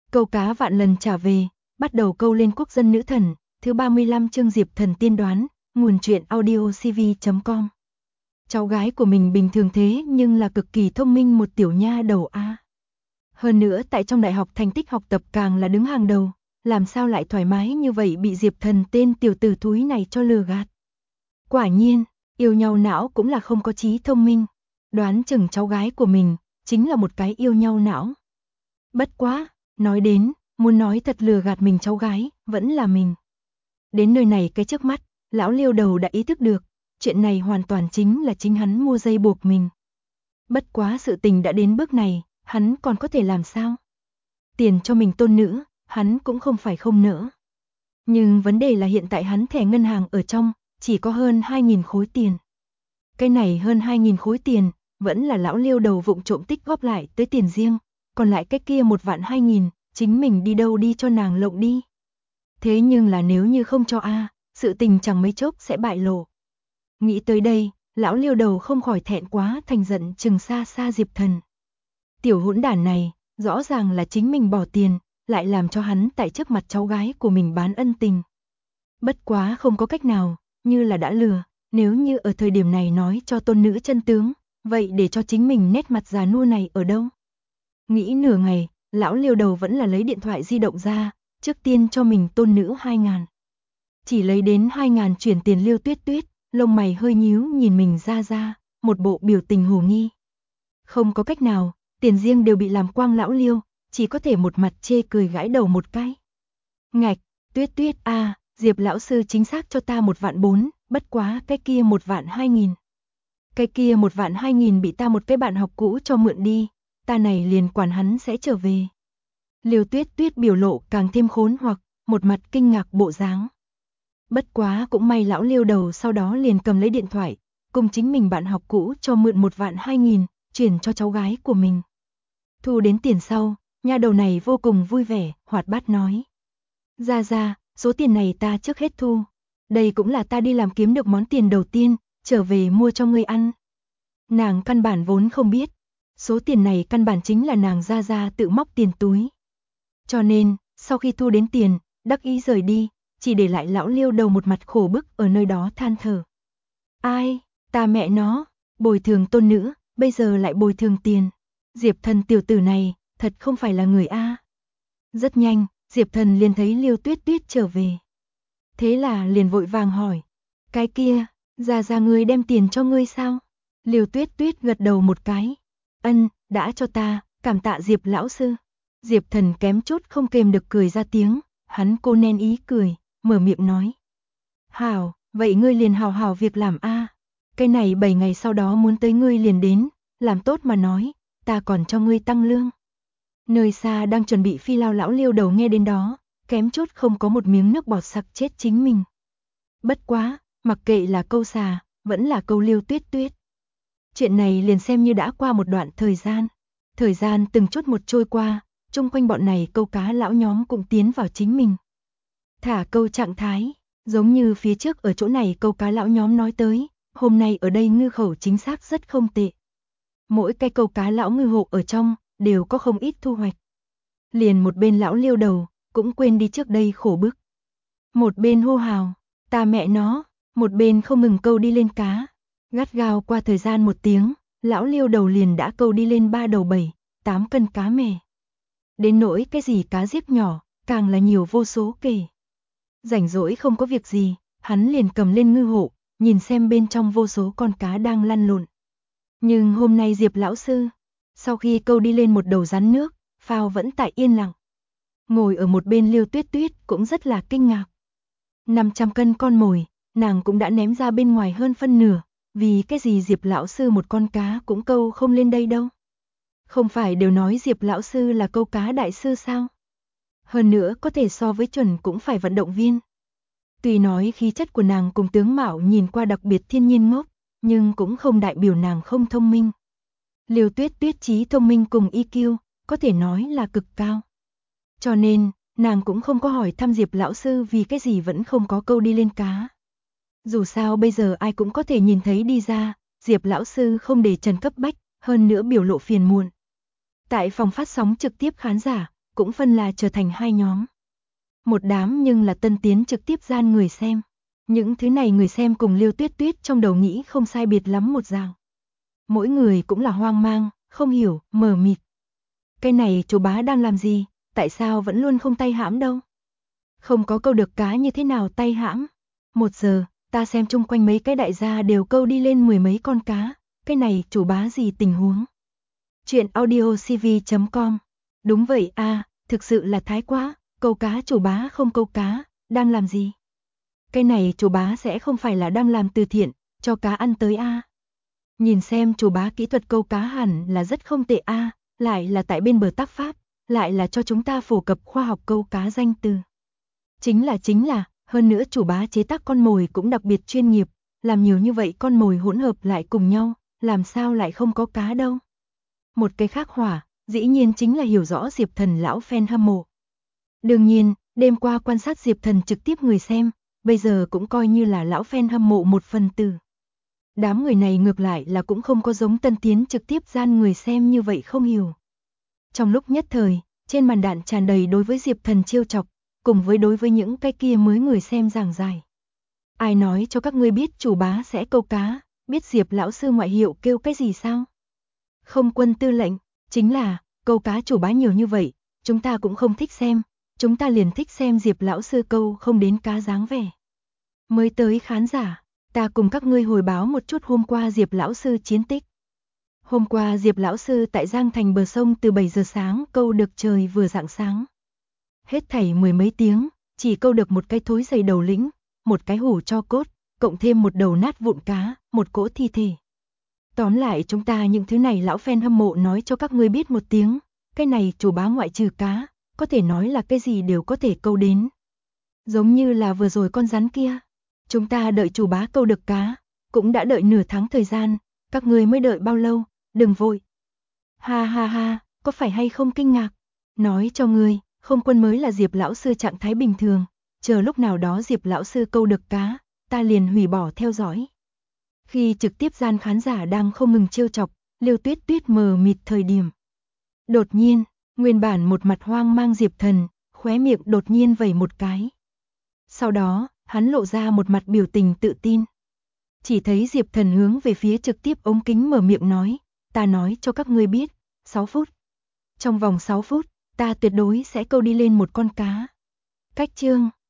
Câu cá vạn lần trả về, bắt đầu câu lên quốc dân nữ thần, thứ 35 chương Diệp Thần tiên đoán, nguồn truyện audio cv.com. Cháu gái của mình bình thường thế nhưng là cực kỳ thông minh một tiểu nha đầu a. Hơn nữa tại trong đại học thành tích học tập càng là đứng hàng đầu, làm sao lại thoải mái như vậy bị Diệp Thần tên tiểu tử thúi này cho lừa gạt. Quả nhiên, yêu nhau não cũng là không có trí thông minh, đoán chừng cháu gái của mình chính là một cái yêu nhau não. Bất quá, nói đến, muốn nói thật lừa gạt mình cháu gái, vẫn là mình. Đến nơi này cái trước mắt, lão Liêu đầu đã ý thức được, chuyện này hoàn toàn chính là chính hắn mua dây buộc mình. Bất quá sự tình đã đến bước này, hắn còn có thể làm sao? Tiền cho mình tôn nữ, hắn cũng không phải không nỡ. Nhưng vấn đề là hiện tại hắn thẻ ngân hàng ở trong, chỉ có hơn 2.000 khối tiền. Cái này hơn 2.000 khối tiền, vẫn là lão Liêu đầu vụng trộm tích góp lại tới tiền riêng, còn lại cái kia 1.200.000, chính mình đi đâu đi cho nàng lộng đi. Thế nhưng là nếu như không cho sự tình chẳng mấy chốc sẽ bại lộ. Nghĩ tới đây, lão Liêu đầu không khỏi thẹn quá thành giận chừng xa xa Diệp Thần. Tiểu hỗn đản này, rõ ràng là chính mình bỏ tiền, lại làm cho hắn tại trước mặt cháu gái của mình bán ân tình. Bất quá không có cách nào, như là đã lừa, nếu như ở thời điểm này nói cho tôn nữ chân tướng, vậy để cho chính mình nét mặt già nua này ở đâu? Nghĩ nửa ngày, lão Liêu đầu vẫn là lấy điện thoại di động ra, trước tiên cho mình tôn nữ 2.000. Chỉ lấy đến 2.000 chuyển tiền Liêu Tuyết Tuyết, lông mày hơi nhíu nhìn mình ra, một bộ biểu tình hồ nghi. Không có cách nào, tiền riêng đều bị làm quang lão Liêu, chỉ có thể một mặt chê cười gãi đầu một cái. Ngạch, Tuyết Tuyết Diệp lão sư chính xác cho ta 1.400.000, bất quá cái kia 1.200.000. Cái kia 1.200.000 bị ta một cái bạn học cũ cho mượn đi, ta này liền quản hắn sẽ trở về. Liêu Tuyết Tuyết biểu lộ càng thêm khốn hoặc, một mặt kinh ngạc bộ dáng. Bất quá cũng may lão Liêu đầu sau đó liền cầm lấy điện thoại, cùng chính mình bạn học cũ cho mượn 1.200.000, chuyển cho cháu gái của mình. Thu đến tiền sau, nha đầu này vô cùng vui vẻ, hoạt bát nói. Ra, số tiền này ta trước hết thu. Đây cũng là ta đi làm kiếm được món tiền đầu tiên, trở về mua cho ngươi ăn. Nàng căn bản vốn không biết, số tiền này căn bản chính là nàng ra tự móc tiền túi. Cho nên, sau khi thu đến tiền, đắc ý rời đi, chỉ để lại lão Liêu đầu một mặt khổ bức ở nơi đó than thở. Ai, ta mẹ nó, bồi thường tôn nữ, bây giờ lại bồi thường tiền. Diệp Thần tiểu tử này, thật không phải là người a. Rất nhanh, Diệp Thần liền thấy Liêu Tuyết Tuyết trở về. Thế là liền vội vàng hỏi, cái kia, ra ngươi đem tiền cho ngươi sao? Liêu Tuyết Tuyết gật đầu một cái. Đã cho ta, cảm tạ Diệp lão sư. Diệp Thần kém chút không kềm được cười ra tiếng, hắn cô nén ý cười, mở miệng nói. Hảo, vậy ngươi liền hào việc làm cái này 7 ngày sau đó muốn tới ngươi liền đến, làm tốt mà nói, ta còn cho ngươi tăng lương. Nơi xa đang chuẩn bị phi lao lão Liêu đầu nghe đến đó, kém chút không có một miếng nước bọt sặc chết chính mình. Bất quá, mặc kệ là câu xà, vẫn là câu Liêu Tuyết Tuyết. Chuyện này liền xem như đã qua một đoạn thời gian từng chút một trôi qua, chung quanh bọn này câu cá lão nhóm cũng tiến vào chính mình. Thả câu trạng thái, giống như phía trước ở chỗ này câu cá lão nhóm nói tới, hôm nay ở đây ngư khẩu chính xác rất không tệ. Mỗi cái câu cá lão ngư hộ ở trong, đều có không ít thu hoạch. Liền một bên lão Liêu đầu, cũng quên đi trước đây khổ bức. Một bên hô hào, ta mẹ nó, một bên không ngừng câu đi lên cá. Gắt gao qua thời gian 1 tiếng, lão Liêu đầu liền đã câu đi lên 3 đầu 7-8 cân cá mè. Đến nỗi cái gì cá giếp nhỏ, càng là nhiều vô số kể. Rảnh rỗi không có việc gì, hắn liền cầm lên ngư hộ, nhìn xem bên trong vô số con cá đang lăn lộn. Nhưng hôm nay Diệp lão sư, sau khi câu đi lên một đầu rắn nước, phao vẫn tại yên lặng. Ngồi ở một bên Liêu Tuyết Tuyết cũng rất là kinh ngạc. 500 cân con mồi, nàng cũng đã ném ra bên ngoài hơn phân nửa, vì cái gì Diệp lão sư một con cá cũng câu không lên đây đâu. Không phải đều nói Diệp lão sư là câu cá đại sư sao? Hơn nữa có thể so với chuẩn cũng phải vận động viên. Tuy nói khí chất của nàng cùng tướng mạo nhìn qua đặc biệt thiên nhiên ngốc, nhưng cũng không đại biểu nàng không thông minh. Liêu Tuyết Tuyết trí thông minh cùng EQ, có thể nói là cực cao. Cho nên, nàng cũng không có hỏi thăm Diệp lão sư vì cái gì vẫn không có câu đi lên cá. Dù sao bây giờ ai cũng có thể nhìn thấy đi ra, Diệp lão sư không để trần cấp bách, hơn nữa biểu lộ phiền muộn. Tại phòng phát sóng trực tiếp khán giả, cũng phân là trở thành hai nhóm. Một đám nhưng là tân tiến trực tiếp gian người xem. Những thứ này người xem cùng Liêu Tuyết Tuyết trong đầu nghĩ không sai biệt lắm một dạng. Mỗi người cũng là hoang mang, không hiểu, mờ mịt. Cái này chú bá đang làm gì, tại sao vẫn luôn không tay hãm đâu? Không có câu được cá như thế nào tay hãm? 1 giờ, ta xem chung quanh mấy cái đại gia đều câu đi lên 10 mấy con cá, cái này chủ bá gì tình huống? Chuyện audiocv.com. Đúng vậy a, thực sự là thái quá, câu cá chủ bá không câu cá, đang làm gì? Cái này chủ bá sẽ không phải là đang làm từ thiện, cho cá ăn tới a. Nhìn xem chủ bá kỹ thuật câu cá hẳn là rất không tệ a, lại là tại bên bờ tác pháp, lại là cho chúng ta phổ cập khoa học câu cá danh từ. Chính là, hơn nữa chủ bá chế tác con mồi cũng đặc biệt chuyên nghiệp, làm nhiều như vậy con mồi hỗn hợp lại cùng nhau, làm sao lại không có cá đâu. Một cái khác hỏa, dĩ nhiên chính là hiểu rõ Diệp Thần lão fan hâm mộ. Đương nhiên, đêm qua quan sát Diệp Thần trực tiếp người xem, bây giờ cũng coi như là lão fan hâm mộ một phần tử. Đám người này ngược lại là cũng không có giống tân tiến trực tiếp gian người xem như vậy không hiểu. Trong lúc nhất thời, trên màn đạn tràn đầy đối với Diệp Thần trêu chọc, cùng với đối với những cái kia mới người xem giảng giải. Ai nói cho các ngươi biết chủ bá sẽ câu cá, biết Diệp lão sư ngoại hiệu kêu cái gì sao? Không quân tư lệnh, chính là, câu cá chủ bá nhiều như vậy, chúng ta cũng không thích xem, chúng ta liền thích xem Diệp lão sư câu không đến cá dáng vẻ. Mới tới khán giả, ta cùng các ngươi hồi báo một chút hôm qua Diệp lão sư chiến tích. Hôm qua Diệp lão sư tại Giang Thành bờ sông từ 7 giờ sáng câu được trời vừa rạng sáng. Hết thảy 10 mấy tiếng, chỉ câu được một cái thối dày đầu lĩnh, một cái hủ cho cốt, cộng thêm một đầu nát vụn cá, một cỗ thi thể. Tóm lại chúng ta những thứ này lão fan hâm mộ nói cho các ngươi biết một tiếng, cái này chủ bá ngoại trừ cá, có thể nói là cái gì đều có thể câu đến. Giống như là vừa rồi con rắn kia, chúng ta đợi chủ bá câu được cá, cũng đã đợi nửa tháng thời gian, các ngươi mới đợi bao lâu, đừng vội. Ha ha ha, có phải hay không kinh ngạc? Nói cho ngươi, không quân mới là Diệp lão sư trạng thái bình thường, chờ lúc nào đó Diệp lão sư câu được cá, ta liền hủy bỏ theo dõi. Khi trực tiếp gian khán giả đang không ngừng trêu chọc, Liêu Tuyết Tuyết mờ mịt thời điểm. Đột nhiên, nguyên bản một mặt hoang mang Diệp Thần, khóe miệng đột nhiên vẩy một cái. Sau đó, hắn lộ ra một mặt biểu tình tự tin. Chỉ thấy Diệp Thần hướng về phía trực tiếp ống kính mở miệng nói, ta nói cho các ngươi biết, 6 phút. Trong vòng 6 phút, ta tuyệt đối sẽ câu đi lên một con cá. Cách chương